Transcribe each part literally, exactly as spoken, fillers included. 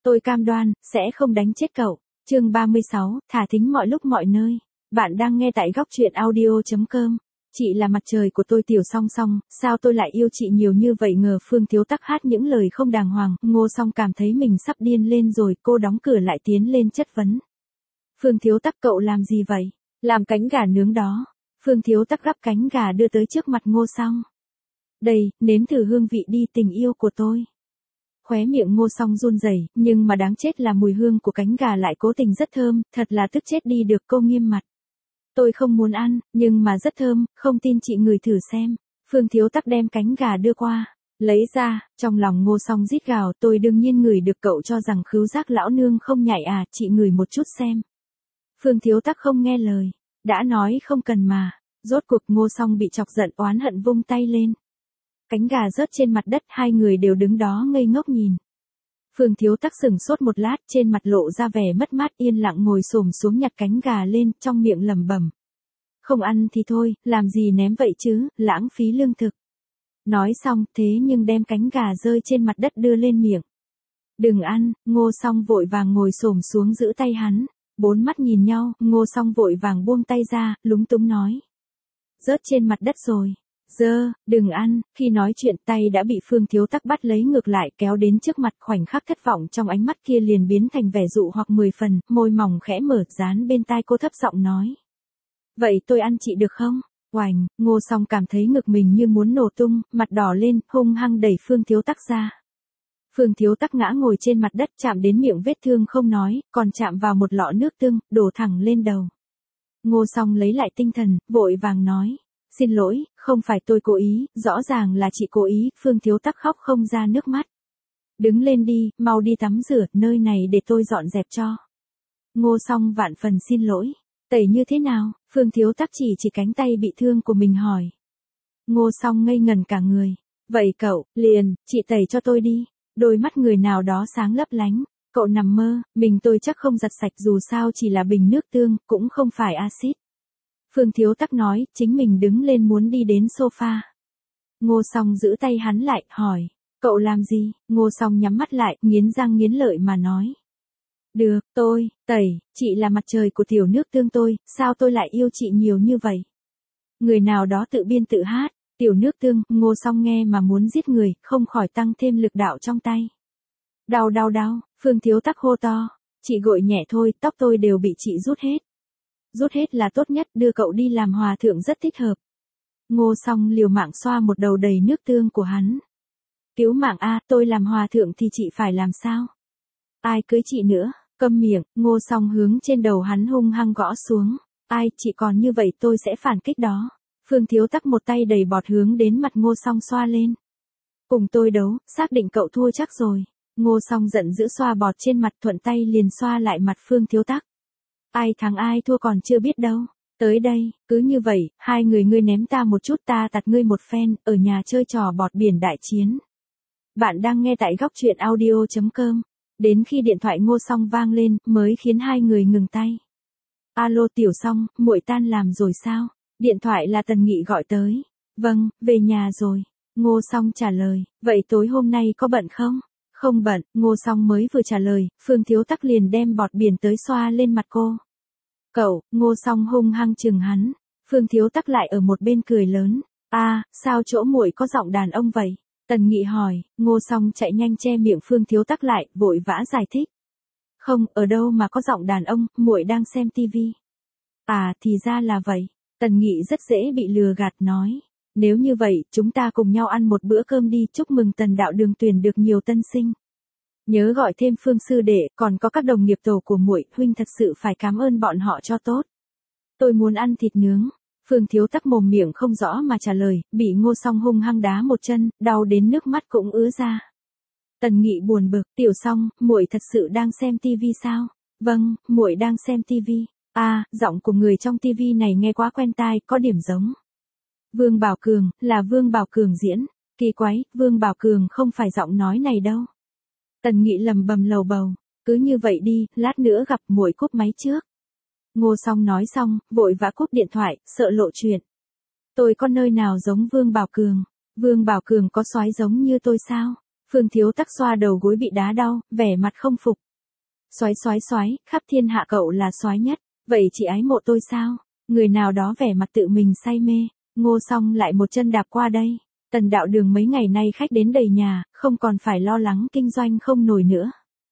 Tôi cam đoan, sẽ không đánh chết cậu. Chương ba mươi sáu, thả thính mọi lúc mọi nơi. Bạn đang nghe tại góc truyện audio.com. Chị là mặt trời của tôi Tiểu Song Song, sao tôi lại yêu chị nhiều như vậy? Ngờ Phương Thiếu Tắc hát những lời không đàng hoàng, Ngô Song cảm thấy mình sắp điên lên rồi, cô đóng cửa lại tiến lên chất vấn. Phương Thiếu Tắc, cậu làm gì vậy? Làm cánh gà nướng đó. Phương Thiếu Tắc gắp cánh gà đưa tới trước mặt Ngô Song. Đây, nếm thử hương vị đi, tình yêu của tôi. Khóe miệng Ngô Song run rẩy, nhưng mà đáng chết là mùi hương của cánh gà lại cố tình rất thơm, thật là tức chết đi được. Cô nghiêm mặt. Tôi không muốn ăn, nhưng mà rất thơm, không tin chị ngửi thử xem. Phương Thiếu Tắc đem cánh gà đưa qua, lấy ra, trong lòng Ngô Song rít gào, tôi đương nhiên ngửi được, cậu cho rằng khứu giác lão nương không nhạy à, chị ngửi một chút xem. Phương Thiếu Tắc không nghe lời, đã nói không cần mà, rốt cuộc Ngô Song bị chọc giận oán hận vung tay lên. Cánh gà rớt trên mặt đất, hai người đều đứng đó ngây ngốc nhìn. Phương Thiếu Tắc sừng sốt một lát, trên mặt lộ ra vẻ mất mát, yên lặng ngồi xổm xuống nhặt cánh gà lên, trong miệng lẩm bẩm. Không ăn thì thôi, làm gì ném vậy chứ, lãng phí lương thực. Nói xong, thế nhưng đem cánh gà rơi trên mặt đất đưa lên miệng. Đừng ăn, Ngô Song vội vàng ngồi xổm xuống giữ tay hắn. Bốn mắt nhìn nhau, Ngô Song vội vàng buông tay ra, lúng túng nói. Rớt trên mặt đất rồi. Dơ, đừng ăn. Khi nói chuyện tay đã bị Phương Thiếu Tắc bắt lấy ngược lại, kéo đến trước mặt, khoảnh khắc thất vọng trong ánh mắt kia liền biến thành vẻ dụ hoặc mười phần, môi mỏng khẽ mở, dán bên tai cô thấp giọng nói. Vậy tôi ăn chị được không? Oành, Ngô Song cảm thấy ngực mình như muốn nổ tung, mặt đỏ lên, hung hăng đẩy Phương Thiếu Tắc ra. Phương Thiếu Tắc ngã ngồi trên mặt đất, chạm đến miệng vết thương không nói, còn chạm vào một lọ nước tương, đổ thẳng lên đầu. Ngô Song lấy lại tinh thần, vội vàng nói. Xin lỗi, không phải tôi cố ý, rõ ràng là chị cố ý. Phương Thiếu Tắc khóc không ra nước mắt. Đứng lên đi, mau đi tắm rửa, nơi này để tôi dọn dẹp cho. Ngô Song vạn phần xin lỗi. Tẩy như thế nào? Phương Thiếu Tắc chỉ chỉ cánh tay bị thương của mình hỏi. Ngô Song ngây ngần cả người. Vậy cậu, liền, chị tẩy cho tôi đi. Đôi mắt người nào đó sáng lấp lánh. Cậu nằm mơ, mình tôi chắc không giặt sạch, dù sao chỉ là bình nước tương, cũng không phải axit. Phương Thiếu Tắc nói, chính mình đứng lên muốn đi đến sofa. Ngô Song giữ tay hắn lại, hỏi. Cậu làm gì? Ngô Song nhắm mắt lại, nghiến răng nghiến lợi mà nói. Được, tôi, tẩy, chị là mặt trời của tiểu nước tương tôi, sao tôi lại yêu chị nhiều như vậy? Người nào đó tự biên tự hát, tiểu nước tương, Ngô Song nghe mà muốn giết người, không khỏi tăng thêm lực đạo trong tay. Đau đau đau, Phương Thiếu Tắc hô to, chị gội nhẹ thôi, tóc tôi đều bị chị rút hết. Rút hết là tốt nhất, đưa cậu đi làm hòa thượng rất thích hợp. Ngô Song liều mạng xoa một đầu đầy nước tương của hắn. Cứu mạng a, tôi làm hòa thượng thì chị phải làm sao? Ai cưới chị nữa? Câm miệng, Ngô Song hướng trên đầu hắn hung hăng gõ xuống. Ai, chị còn như vậy tôi sẽ phản kích đó. Phương Thiếu Tắc một tay đầy bọt hướng đến mặt Ngô Song xoa lên. Cùng tôi đấu, xác định cậu thua chắc rồi. Ngô Song giận dữ xoa bọt trên mặt, thuận tay liền xoa lại mặt Phương Thiếu Tắc. Ai thắng ai thua còn chưa biết đâu. Tới đây, cứ như vậy, hai người ngươi ném ta một chút ta tạt ngươi một phen, ở nhà chơi trò bọt biển đại chiến. Bạn đang nghe tại góc truyện audio.com. Đến khi điện thoại Ngô Song vang lên, mới khiến hai người ngừng tay. Alo Tiểu Song, muội tan làm rồi sao? Điện thoại là Tần Nghị gọi tới. Vâng, về nhà rồi. Ngô Song trả lời, vậy tối hôm nay có bận không? Không bận, Ngô Song mới vừa trả lời, Phương Thiếu Tắc liền đem bọt biển tới xoa lên mặt cô. Cậu, Ngô Song hung hăng chừng hắn. Phương Thiếu Tắc lại ở một bên cười lớn. A, à, sao chỗ muội có giọng đàn ông vậy? Tần Nghị hỏi. Ngô Song chạy nhanh che miệng Phương Thiếu Tắc lại, vội vã giải thích. Không, ở đâu mà có giọng đàn ông, muội đang xem tivi. À, thì ra là vậy. Tần Nghị rất dễ bị lừa gạt nói. Nếu như vậy, chúng ta cùng nhau ăn một bữa cơm đi, chúc mừng Tần đạo đường tuyển được nhiều tân sinh. Nhớ gọi thêm Phương sư đệ, còn có các đồng nghiệp tổ của muội, huynh thật sự phải cảm ơn bọn họ cho tốt. Tôi muốn ăn thịt nướng. Phương Thiếu Tắc mồm miệng không rõ mà trả lời, bị Ngô Song hung hăng đá một chân, đau đến nước mắt cũng ứa ra. Tần Nghị buồn bực, Tiểu Song, muội thật sự đang xem tivi sao? Vâng, muội đang xem tivi. À, giọng của người trong tivi này nghe quá quen tai, có điểm giống. Vương Bảo Cường, là Vương Bảo Cường diễn. Kỳ quái, Vương Bảo Cường không phải giọng nói này đâu. Tần Nghị lầm bầm lầu bầu, cứ như vậy đi, lát nữa gặp, muội cúp máy trước. Ngô Song nói xong, vội vã cúp điện thoại, sợ lộ chuyện. Tôi có nơi nào giống Vương Bảo Cường? Vương Bảo Cường có soái giống như tôi sao? Phương Thiếu Tắc xoa đầu gối bị đá đau, vẻ mặt không phục. Soái soái soái, khắp thiên hạ cậu là soái nhất, vậy chị ái mộ tôi sao? Người nào đó vẻ mặt tự mình say mê, Ngô Song lại một chân đạp qua đây. Tần Đạo Đường mấy ngày nay khách đến đầy nhà, không còn phải lo lắng kinh doanh không nổi nữa.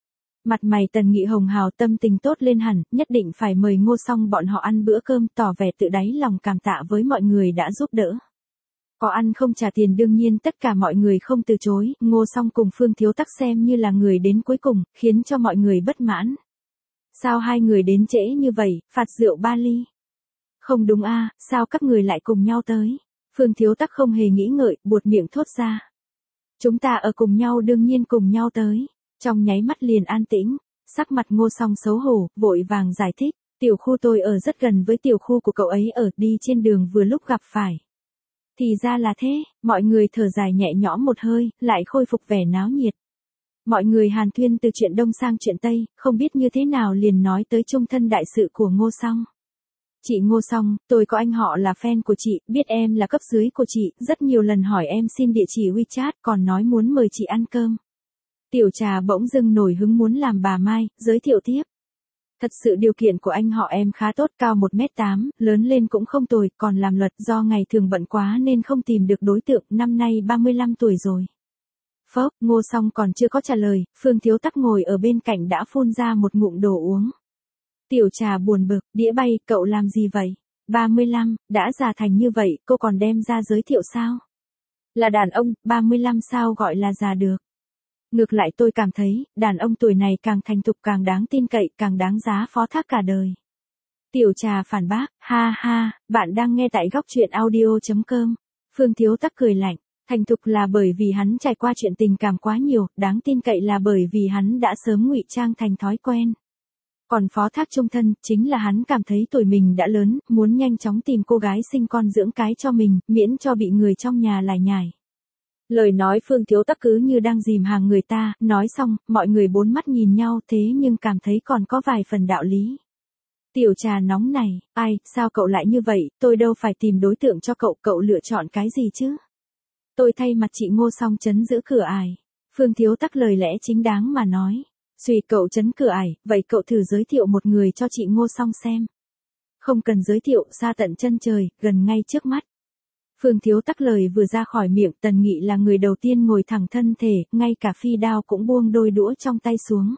Mặt mày Tần Nghị hồng hào, tâm tình tốt lên hẳn, nhất định phải mời Ngô Song bọn họ ăn bữa cơm, tỏ vẻ tự đáy lòng cảm tạ với mọi người đã giúp đỡ. Có ăn không trả tiền đương nhiên tất cả mọi người không từ chối, Ngô Song cùng Phương Thiếu Tắc xem như là người đến cuối cùng, khiến cho mọi người bất mãn. Sao hai người đến trễ như vậy, phạt rượu ba ly? Không đúng a, sao các người lại cùng nhau tới? Phương Thiếu Tắc không hề nghĩ ngợi, buột miệng thốt ra. Chúng ta ở cùng nhau đương nhiên cùng nhau tới. Trong nháy mắt liền an tĩnh, sắc mặt Ngô Song xấu hổ, vội vàng giải thích, tiểu khu tôi ở rất gần với tiểu khu của cậu ấy ở, đi trên đường vừa lúc gặp phải. Thì ra là thế, mọi người thở dài nhẹ nhõm một hơi, lại khôi phục vẻ náo nhiệt. Mọi người hàn thuyên từ chuyện đông sang chuyện tây, không biết như thế nào liền nói tới chung thân đại sự của Ngô Song. Chị Ngô Song, tôi có anh họ là fan của chị, biết em là cấp dưới của chị, rất nhiều lần hỏi em xin địa chỉ WeChat, còn nói muốn mời chị ăn cơm. Tiểu Trà bỗng dưng nổi hứng muốn làm bà Mai, giới thiệu tiếp. Thật sự điều kiện của anh họ em khá tốt, cao một mét tám, lớn lên cũng không tồi, còn làm luật, do ngày thường bận quá nên không tìm được đối tượng, năm nay ba mươi lăm tuổi rồi. Phốc, Ngô Song còn chưa có trả lời, Phương Thiếu Tắc ngồi ở bên cạnh đã phun ra một ngụm đồ uống. Tiểu Trà buồn bực, đĩa bay, cậu làm gì vậy? ba mươi lăm, đã già thành như vậy, cô còn đem ra giới thiệu sao? Là đàn ông, ba mươi lăm sao gọi là già được? Ngược lại tôi cảm thấy, đàn ông tuổi này càng thành thục càng đáng tin cậy, càng đáng giá phó thác cả đời. Tiểu Trà phản bác, ha ha, bạn đang nghe tại góc truyện audio chấm com. Phương Thiếu Tắc cười lạnh, thành thục là bởi vì hắn trải qua chuyện tình cảm quá nhiều, đáng tin cậy là bởi vì hắn đã sớm ngụy trang thành thói quen. Còn phó thác chung thân, chính là hắn cảm thấy tuổi mình đã lớn, muốn nhanh chóng tìm cô gái sinh con dưỡng cái cho mình, miễn cho bị người trong nhà lải nhải. Lời nói Phương Thiếu Tắc cứ như đang dìm hàng người ta, nói xong, mọi người bốn mắt nhìn nhau thế nhưng cảm thấy còn có vài phần đạo lý. Tiểu Trà nóng này, ai, sao cậu lại như vậy, tôi đâu phải tìm đối tượng cho cậu, cậu lựa chọn cái gì chứ? Tôi thay mặt chị Ngô Song trấn giữ cửa ải. Phương Thiếu Tắc lời lẽ chính đáng mà nói. Suy cậu trấn cửa ải, vậy cậu thử giới thiệu một người cho chị Ngô Song xem. Không cần giới thiệu, xa tận chân trời, gần ngay trước mắt. Phương Thiếu Tắc lời vừa ra khỏi miệng, Tần Nghị là người đầu tiên ngồi thẳng thân thể, ngay cả phi đao cũng buông đôi đũa trong tay xuống.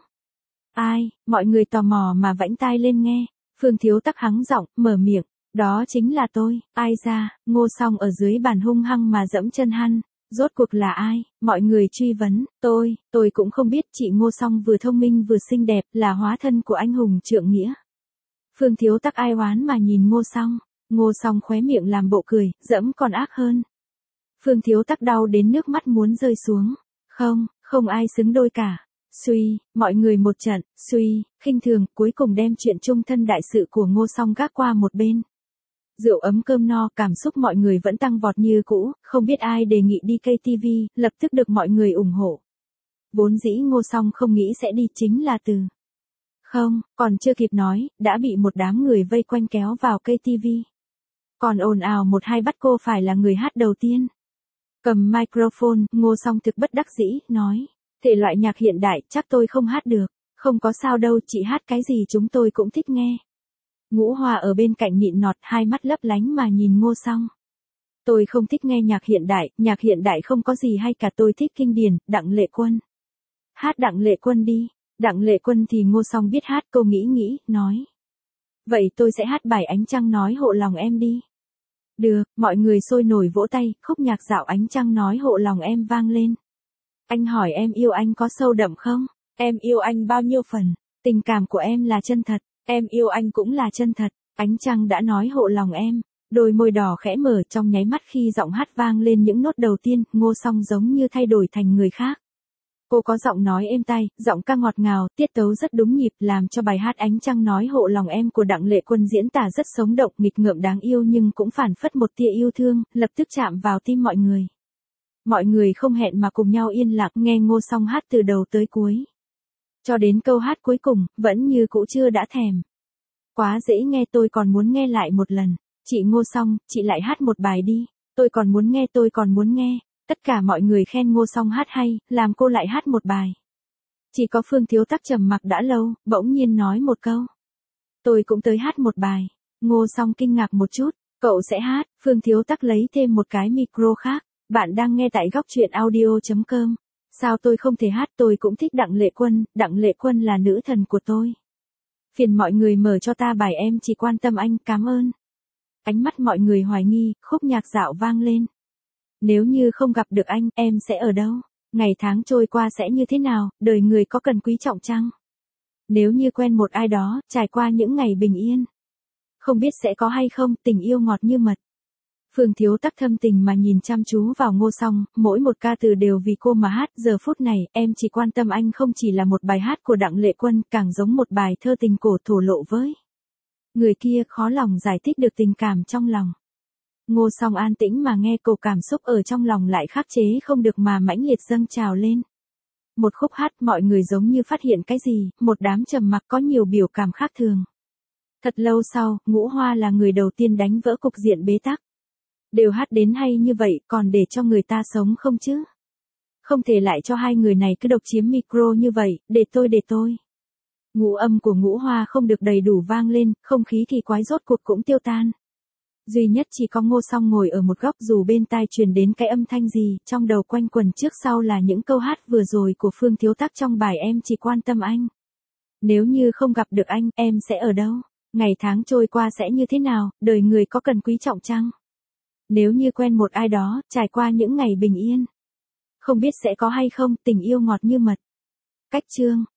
Ai, mọi người tò mò mà vãnh tai lên nghe. Phương Thiếu Tắc hắng giọng, mở miệng, đó chính là tôi, ai ra, Ngô Song ở dưới bàn hung hăng mà dẫm chân hắn. Rốt cuộc là ai? Mọi người truy vấn, tôi, tôi cũng không biết, chị Ngô Song vừa thông minh vừa xinh đẹp, là hóa thân của anh hùng trượng nghĩa. Phương Thiếu Tắc ai oán mà nhìn Ngô Song, Ngô Song khóe miệng làm bộ cười, dẫm còn ác hơn. Phương Thiếu Tắc đau đến nước mắt muốn rơi xuống, không, không ai xứng đôi cả. Suy, mọi người một trận, suy, khinh thường, cuối cùng đem chuyện chung thân đại sự của Ngô Song gác qua một bên. Rượu ấm cơm no, cảm xúc mọi người vẫn tăng vọt như cũ, không biết ai đề nghị đi ca tê vê, lập tức được mọi người ủng hộ. Vốn dĩ Ngô Song không nghĩ sẽ đi chính là từ. Không, còn chưa kịp nói, đã bị một đám người vây quanh kéo vào ca tê vê. Còn ồn ào một hai bắt cô phải là người hát đầu tiên. Cầm microphone, Ngô Song thực bất đắc dĩ, nói. Thể loại nhạc hiện đại, chắc tôi không hát được. Không có sao đâu, chị hát cái gì chúng tôi cũng thích nghe. Ngũ Hòa ở bên cạnh nịn nọt, hai mắt lấp lánh mà nhìn Ngô Song. Tôi không thích nghe nhạc hiện đại, nhạc hiện đại không có gì hay cả, tôi thích kinh điển, Đặng Lệ Quân. Hát Đặng Lệ Quân đi. Đặng Lệ Quân thì Ngô Song biết hát, cô nghĩ nghĩ, nói. Vậy tôi sẽ hát bài Ánh Trăng Nói Hộ Lòng Em đi. Được, mọi người sôi nổi vỗ tay, khúc nhạc dạo Ánh Trăng Nói Hộ Lòng Em vang lên. Anh hỏi em yêu anh có sâu đậm không? Em yêu anh bao nhiêu phần? Tình cảm của em là chân thật. Em yêu anh cũng là chân thật, ánh trăng đã nói hộ lòng em. Đôi môi đỏ khẽ mở, trong nháy mắt khi giọng hát vang lên những nốt đầu tiên, Ngô Song giống như thay đổi thành người khác. Cô có giọng nói êm tai, giọng ca ngọt ngào, tiết tấu rất đúng nhịp, làm cho bài hát Ánh Trăng Nói Hộ Lòng Em của Đặng Lệ Quân diễn tả rất sống động, nghịch ngợm đáng yêu nhưng cũng phản phất một tia yêu thương, lập tức chạm vào tim mọi người. Mọi người không hẹn mà cùng nhau yên lặng nghe Ngô Song hát từ đầu tới cuối. Cho đến câu hát cuối cùng, vẫn như cũ chưa đã thèm. Quá dễ nghe, tôi còn muốn nghe lại một lần. Chị Ngô Song, chị lại hát một bài đi. Tôi còn muốn nghe, tôi còn muốn nghe. Tất cả mọi người khen Ngô Song hát hay, làm cô lại hát một bài. Chỉ có Phương Thiếu Tắc trầm mặc đã lâu, bỗng nhiên nói một câu. Tôi cũng tới hát một bài. Ngô Song kinh ngạc một chút, cậu sẽ hát? Phương Thiếu Tắc lấy thêm một cái micro khác. Bạn đang nghe tại góc truyện audio.com. Sao tôi không thể hát, tôi cũng thích Đặng Lệ Quân, Đặng Lệ Quân là nữ thần của tôi. Phiền mọi người mở cho ta bài Em Chỉ Quan Tâm Anh, cảm ơn. Ánh mắt mọi người hoài nghi, khúc nhạc dạo vang lên. Nếu như không gặp được anh, em sẽ ở đâu? Ngày tháng trôi qua sẽ như thế nào, đời người có cần quý trọng chăng? Nếu như quen một ai đó, trải qua những ngày bình yên. Không biết sẽ có hay không, tình yêu ngọt như mật. Phương Thiếu Tắc thâm tình mà nhìn chăm chú vào Ngô Song, mỗi một ca từ đều vì cô mà hát. Giờ phút này, Em Chỉ Quan Tâm Anh không chỉ là một bài hát của Đặng Lệ Quân, càng giống một bài thơ tình cổ thổ lộ với người kia, khó lòng giải thích được tình cảm trong lòng. Ngô Song an tĩnh mà nghe, cô cảm xúc ở trong lòng lại khắc chế không được mà mãnh liệt dâng trào lên. Một khúc hát, mọi người giống như phát hiện cái gì, một đám trầm mặc có nhiều biểu cảm khác thường. Thật lâu sau, Ngũ Hoa là người đầu tiên đánh vỡ cục diện bế tắc. Đều hát đến hay như vậy, còn để cho người ta sống không chứ? Không thể lại cho hai người này cứ độc chiếm micro như vậy, để tôi để tôi. Ngũ âm của Ngũ Hoa không được đầy đủ vang lên, không khí kỳ quái rốt cuộc cũng tiêu tan. Duy nhất chỉ có Ngô Song ngồi ở một góc, dù bên tai truyền đến cái âm thanh gì, trong đầu quanh quẩn trước sau là những câu hát vừa rồi của Phương Thiếu Tắc trong bài Em Chỉ Quan Tâm Anh. Nếu như không gặp được anh, em sẽ ở đâu? Ngày tháng trôi qua sẽ như thế nào, đời người có cần quý trọng chăng? Nếu như quen một ai đó, trải qua những ngày bình yên. Không biết sẽ có hay không, tình yêu ngọt như mật. Cách chương